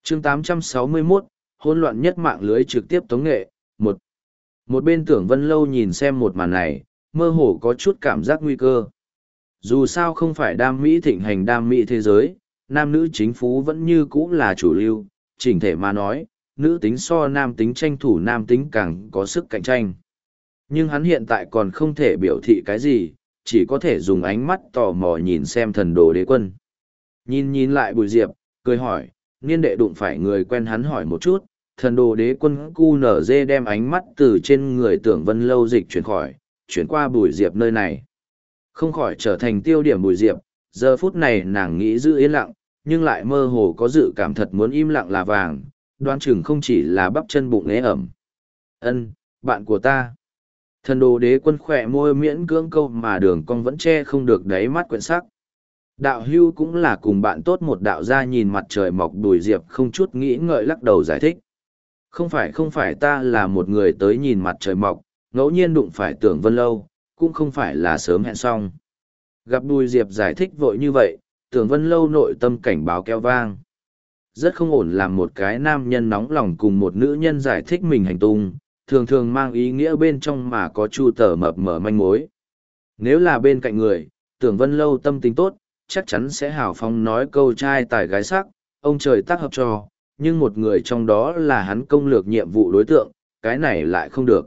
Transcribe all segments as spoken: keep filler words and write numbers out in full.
chương tám trăm sáu mươi mốt, hỗn loạn nhất mạng lưới trực tiếp tống nghệ, một. Một bên Tưởng Vân Lâu nhìn xem một màn này, mơ hồ có chút cảm giác nguy cơ. Dù sao không phải đam mỹ thịnh hành đam mỹ thế giới, nam nữ chính phú vẫn như cũ là chủ lưu, chỉnh thể mà nói, nữ tính so nam tính tranh thủ nam tính càng có sức cạnh tranh. Nhưng hắn hiện tại còn không thể biểu thị cái gì, chỉ có thể dùng ánh mắt tò mò nhìn xem thần đồ đế quân. Nhìn nhìn lại Bùi Diệp, cười hỏi, niên đệ đụng phải người quen hắn hỏi một chút, thần đồ đế quân cu nở dê đem ánh mắt từ trên người Tưởng Vân Lâu dịch chuyển khỏi, chuyển qua Bùi Diệp nơi này. Không khỏi trở thành tiêu điểm Bùi Diệp, giờ phút này nàng nghĩ giữ yên lặng, nhưng lại mơ hồ có dự cảm thật muốn im lặng là vàng, đoán chừng không chỉ là bắp chân bụng ế ẩm. Ân, bạn của ta. Thần đồ đế quân khỏe môi miễn cưỡng câu mà đường cong vẫn che không được đáy mắt quyện sắc. Đạo hưu cũng là cùng bạn tốt một đạo gia nhìn mặt trời mọc Bùi Diệp không chút nghĩ ngợi lắc đầu giải thích. Không phải không phải ta là một người tới nhìn mặt trời mọc, ngẫu nhiên đụng phải Tưởng Vân Lâu, cũng không phải là sớm hẹn xong. Gặp Bùi Diệp giải thích vội như vậy, Tưởng Vân Lâu nội tâm cảnh báo keo vang. Rất không ổn làm một cái nam nhân nóng lòng cùng một nữ nhân giải thích mình hành tung, thường thường mang ý nghĩa bên trong mà có chu tờ mập mở manh mối. Nếu là bên cạnh người, Tưởng Vân Lâu tâm tính tốt, chắc chắn sẽ hào phóng nói câu trai tài gái sắc, ông trời tác hợp cho, nhưng một người trong đó là hắn công lược nhiệm vụ đối tượng, cái này lại không được.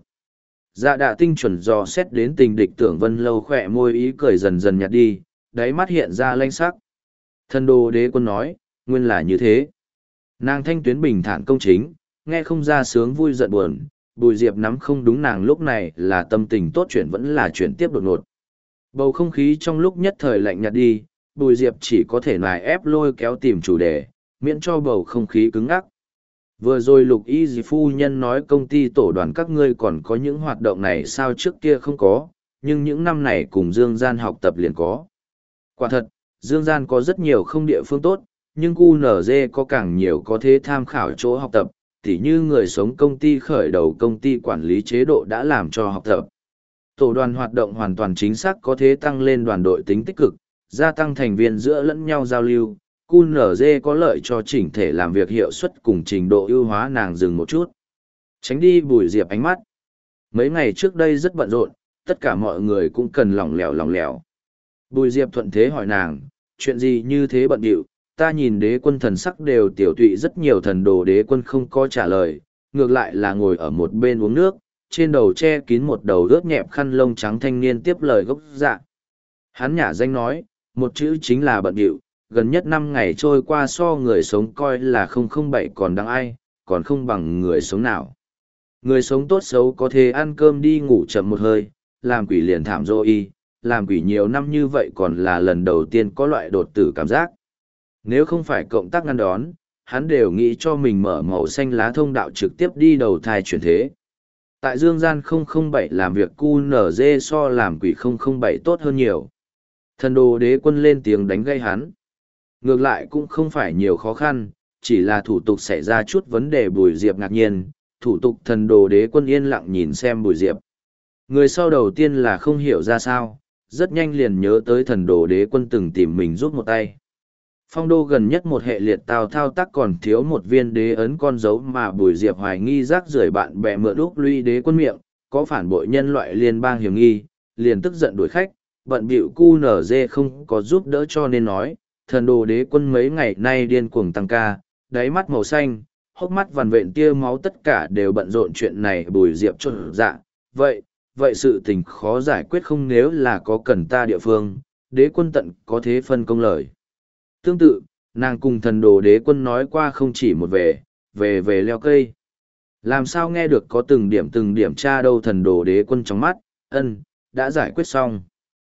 Dạ đạ tinh chuẩn dò xét đến tình địch Tưởng Vân Lâu khỏe môi ý cười dần dần nhạt đi, đáy mắt hiện ra lanh sắc. Thần đồ đế quân nói, nguyên là như thế. Nàng thanh tuyến bình thản công chính, nghe không ra sướng vui giận buồn, Bùi Diệp nắm không đúng nàng lúc này là tâm tình tốt chuyển vẫn là chuyển tiếp đột ngột. Bầu không khí trong lúc nhất thời lạnh nhạt đi, Bùi Diệp chỉ có thể nài ép lôi kéo tìm chủ đề, miễn cho bầu không khí cứng ngắc. Vừa rồi Lục Y Dì phu nhân nói công ty tổ đoàn các ngươi còn có những hoạt động này sao trước kia không có, nhưng những năm này cùng Dương Gian học tập liền có. Quả thật, Dương Gian có rất nhiều không địa phương tốt, nhưng cu nở dê có càng nhiều có thể tham khảo chỗ học tập, tỉ như người sống công ty khởi đầu công ty quản lý chế độ đã làm cho học tập. Tổ đoàn hoạt động hoàn toàn chính xác có thể tăng lên đoàn đội tính tích cực, gia tăng thành viên giữa lẫn nhau giao lưu. cu nở dê có lợi cho chỉnh thể làm việc hiệu suất cùng trình độ ưu hóa. Nàng dừng một chút. Tránh đi Bùi Diệp ánh mắt. Mấy ngày trước đây rất bận rộn, tất cả mọi người cũng cần lỏng lẻo lỏng lẻo. Bùi Diệp thuận thế hỏi nàng, chuyện gì như thế bận điệu, ta nhìn đế quân thần sắc đều tiểu tụy rất nhiều. Thần đồ đế quân không có trả lời, ngược lại là ngồi ở một bên uống nước, trên đầu che kín một đầu ướt nhẹp khăn lông trắng. Thanh niên tiếp lời gốc dạ. Hắn nhả danh nói, một chữ chính là bận điệu. Gần nhất năm ngày trôi qua so người sống coi là không không bảy còn đáng ai, còn không bằng người sống nào. Người sống tốt xấu có thể ăn cơm đi ngủ chậm một hơi, làm quỷ liền thảm dô y, làm quỷ nhiều năm như vậy còn là lần đầu tiên có loại đột tử cảm giác. Nếu không phải cộng tác ngăn đón, hắn đều nghĩ cho mình mở màu xanh lá thông đạo trực tiếp đi đầu thai chuyển thế. Tại Dương Gian không không bảy làm việc cu nở dê so làm quỷ không không bảy tốt hơn nhiều. Thần đồ đế quân lên tiếng đánh gây hắn. Ngược lại cũng không phải nhiều khó khăn, chỉ là thủ tục xảy ra chút vấn đề. Bùi Diệp ngạc nhiên, thủ tục. Thần đồ đế quân yên lặng nhìn xem Bùi Diệp. Người sau đầu tiên là không hiểu ra sao, rất nhanh liền nhớ tới thần đồ đế quân từng tìm mình giúp một tay. Phong đô gần nhất một hệ liệt tào thao tác còn thiếu một viên đế ấn con dấu mà Bùi Diệp hoài nghi rác rưởi bạn bè mượn úc luy đế quân miệng, có phản bội nhân loại liên bang hiểm nghi, liền tức giận đuổi khách, bận bịu cu nở dê không có giúp đỡ cho nên nói. Thần đồ đế quân mấy ngày nay điên cuồng tăng ca, đáy mắt màu xanh, hốc mắt vằn vện tia máu, tất cả đều bận rộn chuyện này. Bùi Diệp trộn dạ, vậy, vậy sự tình khó giải quyết không? Nếu là có cần ta địa phương, đế quân tận có thế phân công lời. Tương tự, nàng cùng thần đồ đế quân nói qua không chỉ một về, về về leo cây. Làm sao nghe được có từng điểm từng điểm tra đâu? Thần đồ đế quân trong mắt, ân, đã giải quyết xong.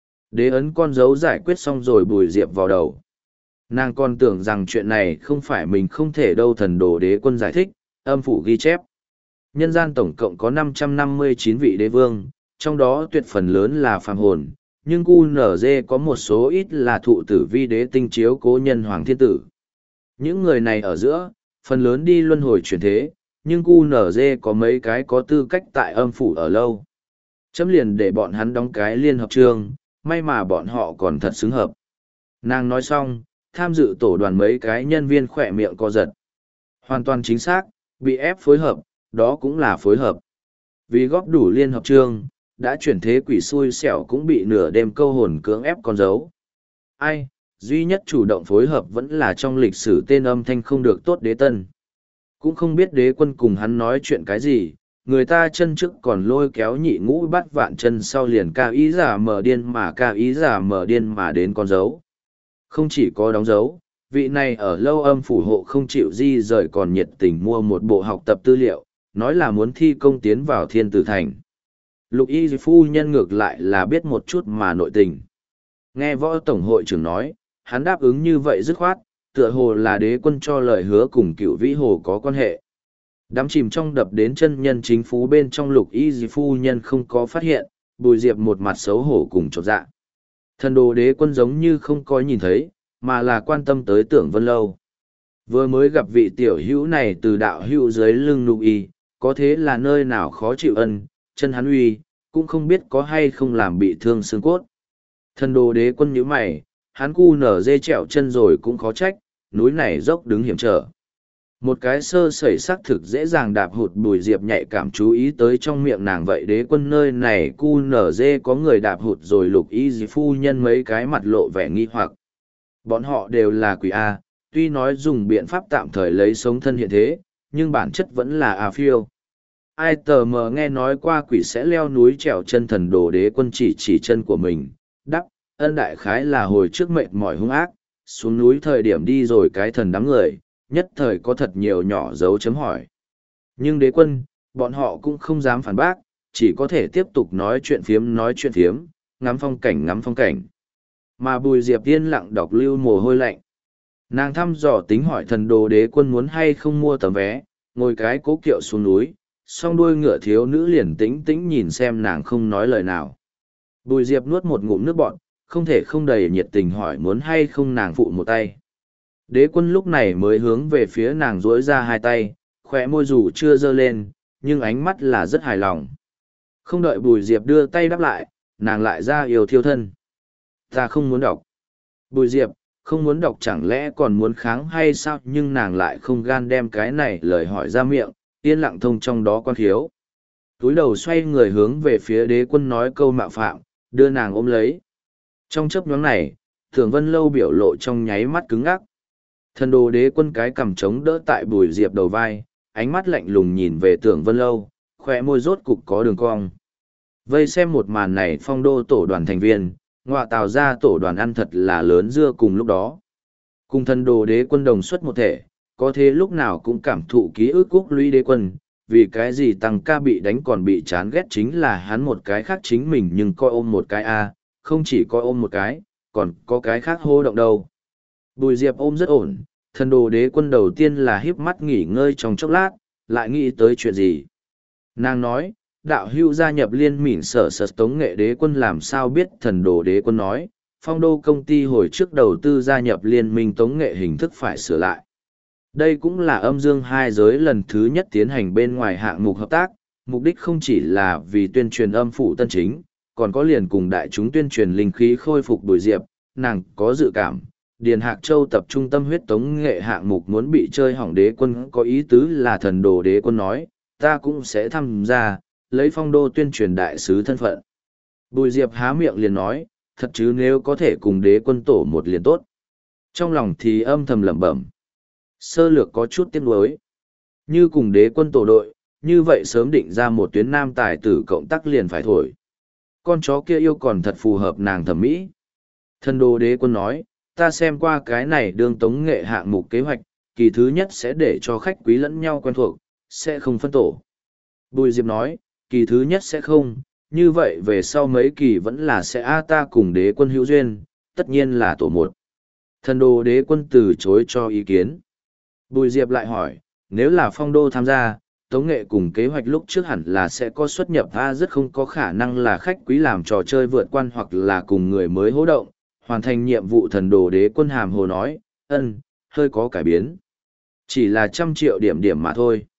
Đế ấn con dấu giải quyết xong rồi. Bùi Diệp vào đầu. Nàng còn tưởng rằng chuyện này không phải mình không thể đâu. Thần đồ đế quân giải thích, âm phủ ghi chép. Nhân gian tổng cộng có năm trăm năm mươi chín vị đế vương, trong đó tuyệt phần lớn là phàm hồn, nhưng cu nở dê có một số ít là thụ tử vi đế tinh chiếu cố nhân hoàng thiên tử. Những người này ở giữa, phần lớn đi luân hồi chuyển thế, nhưng cu nở dê có mấy cái có tư cách tại âm phủ ở lâu. Chấm liền để bọn hắn đóng cái liên hợp chương, may mà bọn họ còn thật xứng hợp. Nàng nói xong, tham dự tổ đoàn mấy cái nhân viên khỏe miệng co giật. Hoàn toàn chính xác, bị ép phối hợp, đó cũng là phối hợp. Vì góp đủ liên hợp chương, đã chuyển thế quỷ xui xẻo cũng bị nửa đêm câu hồn cưỡng ép con dấu. Ai, duy nhất chủ động phối hợp vẫn là trong lịch sử tên âm thanh không được tốt đế tân. Cũng không biết đế quân cùng hắn nói chuyện cái gì, người ta chân trước còn lôi kéo nhị ngũ bắt vạn chân sau liền ca ý giả mở điên mà ca ý giả mở điên mà đến con dấu. Không chỉ có đóng dấu, vị này ở lâu âm phủ hộ không chịu di rời còn nhiệt tình mua một bộ học tập tư liệu, nói là muốn thi công tiến vào thiên tử thành. Lục y phu nhân ngược lại là biết một chút mà nội tình. Nghe võ tổng hội trưởng nói, hắn đáp ứng như vậy dứt khoát, tựa hồ là đế quân cho lời hứa cùng cựu vĩ hồ có quan hệ. Đắm chìm trong đập đến chân nhân chính phú bên trong lục y phu nhân không có phát hiện, Bùi Diệp một mặt xấu hổ cùng chột dạ. Thần đồ đế quân giống như không có nhìn thấy, mà là quan tâm tới Tưởng Vân Lâu. Vừa mới gặp vị tiểu hữu này từ đạo hữu dưới lưng lục y, có thế là nơi nào khó chịu ân, chân hắn uy, cũng không biết có hay không làm bị thương xương cốt. Thần đồ đế quân nhíu mày, hắn cu nở dê trẹo chân rồi cũng khó trách, núi này dốc đứng hiểm trở. Một cái sơ sẩy xác thực dễ dàng đạp hụt. Bùi Diệp nhạy cảm chú ý tới trong miệng nàng vậy đế quân nơi này cu nở dê có người đạp hụt rồi lục y dì phu nhân mấy cái mặt lộ vẻ nghi hoặc. Bọn họ đều là quỷ A, tuy nói dùng biện pháp tạm thời lấy sống thân hiện thế, nhưng bản chất vẫn là A phiêu. Ai tờ mờ nghe nói qua quỷ sẽ leo núi trèo chân. Thần đồ đế quân chỉ chỉ chân của mình, đắp, ân đại khái là hồi trước mệt mỏi hung ác, xuống núi thời điểm đi rồi cái thần đám người, nhất thời có thật nhiều nhỏ dấu chấm hỏi. Nhưng đế quân, bọn họ cũng không dám phản bác, chỉ có thể tiếp tục nói chuyện phiếm nói chuyện phiếm, ngắm phong cảnh ngắm phong cảnh. Mà Bùi Diệp yên lặng đọc lưu mồ hôi lạnh. Nàng thăm dò tính hỏi thần đồ đế quân muốn hay không mua tấm vé, ngồi cái cố kiệu xuống núi, song đuôi ngựa thiếu nữ liền tĩnh tĩnh nhìn xem nàng không nói lời nào. Bùi Diệp nuốt một ngụm nước bọt, không thể không đầy nhiệt tình hỏi muốn hay không nàng phụ một tay. Đế quân lúc này mới hướng về phía nàng duỗi ra hai tay, khỏe môi dù chưa dơ lên, nhưng ánh mắt là rất hài lòng. Không đợi Bùi Diệp đưa tay đáp lại, nàng lại ra yêu thiêu thân. Ta không muốn đọc. Bùi Diệp, không muốn đọc chẳng lẽ còn muốn kháng hay sao, nhưng nàng lại không gan đem cái này lời hỏi ra miệng, yên lặng thông trong đó quan khiếu. Túi đầu xoay người hướng về phía đế quân nói câu mạo phạm, đưa nàng ôm lấy. Trong chấp nhóm này, Tưởng Vân Lâu biểu lộ trong nháy mắt cứng ngắc. Thần đồ đế quân cái cằm trống đỡ tại Bùi Diệp đầu vai, ánh mắt lạnh lùng nhìn về Tưởng Vân Lâu, khỏe môi rốt cục có đường cong. Vây xem một màn này phong đô tổ đoàn thành viên, ngọa tào ra tổ đoàn ăn thật là lớn dưa cùng lúc đó. Cùng thần đồ đế quân đồng xuất một thể, có thế lúc nào cũng cảm thụ ký ức cúc lũy đế quân, vì cái gì tăng ca bị đánh còn bị chán ghét chính là hắn một cái khác chính mình nhưng coi ôm một cái a không chỉ coi ôm một cái, còn có cái khác hô động đâu. Bùi Diệp ôm rất ổn, thần đồ đế quân đầu tiên là híp mắt nghỉ ngơi trong chốc lát, lại nghĩ tới chuyện gì. Nàng nói, đạo hưu gia nhập liên mỉn sở sở tống nghệ đế quân làm sao biết. Thần đồ đế quân nói, phong đô công ty hồi trước đầu tư gia nhập liên minh tống nghệ hình thức phải sửa lại. Đây cũng là âm dương hai giới lần thứ nhất tiến hành bên ngoài hạng mục hợp tác, mục đích không chỉ là vì tuyên truyền âm phủ tân chính, còn có liền cùng đại chúng tuyên truyền linh khí khôi phục Bùi Diệp. Nàng có dự cảm, Điền Hạc Châu tập trung tâm huyết tống nghệ hạng mục muốn bị chơi hỏng. Đế quân có ý tứ là thần đồ đế quân nói, ta cũng sẽ tham gia, lấy phong đô tuyên truyền đại sứ thân phận. Bùi Diệp há miệng liền nói, thật chứ nếu có thể cùng đế quân tổ một liền tốt. Trong lòng thì âm thầm lẩm bẩm. Sơ lược có chút tiếc nuối. Như cùng đế quân tổ đội, như vậy sớm định ra một tuyến nam tài tử cộng tác liền phải thổi. Con chó kia yêu còn thật phù hợp nàng thẩm mỹ. Thần đồ đế quân nói, ta xem qua cái này đương tống nghệ hạng mục kế hoạch, kỳ thứ nhất sẽ để cho khách quý lẫn nhau quen thuộc, sẽ không phân tổ. Bùi Diệp nói, kỳ thứ nhất sẽ không, như vậy về sau mấy kỳ vẫn là sẽ a ta cùng đế quân hữu duyên, tất nhiên là tổ một. Thần đồ đế quân từ chối cho ý kiến. Bùi Diệp lại hỏi, nếu là phong đô tham gia, tống nghệ cùng kế hoạch lúc trước hẳn là sẽ có xuất nhập a rất không có khả năng là khách quý làm trò chơi vượt quan hoặc là cùng người mới hỗ động, hoàn thành nhiệm vụ. Thần đồ đế quân hàm hồ nói, ân, hơi có cải biến. Chỉ là trăm triệu điểm điểm mà thôi.